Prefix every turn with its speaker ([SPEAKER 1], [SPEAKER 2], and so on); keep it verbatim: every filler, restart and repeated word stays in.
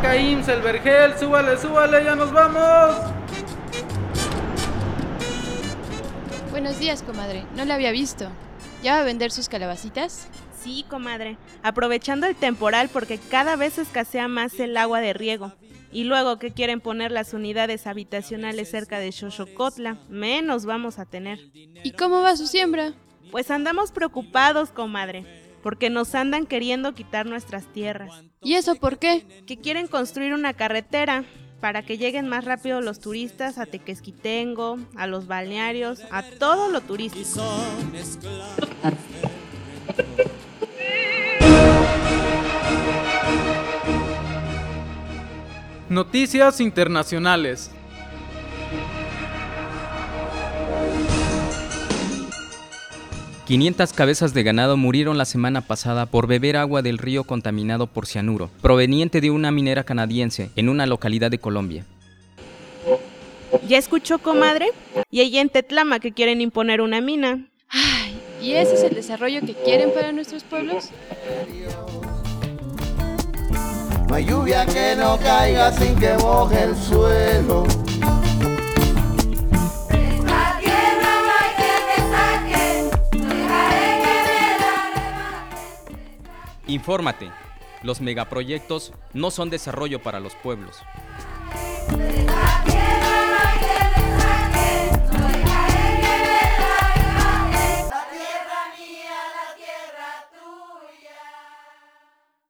[SPEAKER 1] acá I M S S, el Vergel, súbale, súbale, ya nos vamos.
[SPEAKER 2] Buenos días, comadre, no la había visto. ¿Ya va a vender sus calabacitas?
[SPEAKER 3] Sí, comadre, aprovechando el temporal porque cada vez escasea más el agua de riego. Y luego que quieren poner las unidades habitacionales cerca de Xochocotla, menos vamos a tener.
[SPEAKER 2] ¿Y cómo va su siembra?
[SPEAKER 3] Pues andamos preocupados, comadre, porque nos andan queriendo quitar nuestras tierras.
[SPEAKER 2] ¿Y eso por qué?
[SPEAKER 3] Que quieren construir una carretera para que lleguen más rápido los turistas a Tequesquitengo, a los balnearios, a todo lo turístico.
[SPEAKER 1] Noticias internacionales.
[SPEAKER 4] quinientas cabezas de ganado murieron la semana pasada por beber agua del río contaminado por cianuro, proveniente de una minera canadiense en una localidad de Colombia.
[SPEAKER 3] ¿Ya escuchó, comadre? Y allá en Tetlama que quieren imponer una mina.
[SPEAKER 2] Ay, ¿y ese es el desarrollo que quieren para nuestros pueblos?
[SPEAKER 5] No hay lluvia que no caiga sin que moje el suelo.
[SPEAKER 4] Infórmate, los megaproyectos no son desarrollo para los pueblos.
[SPEAKER 5] Deja que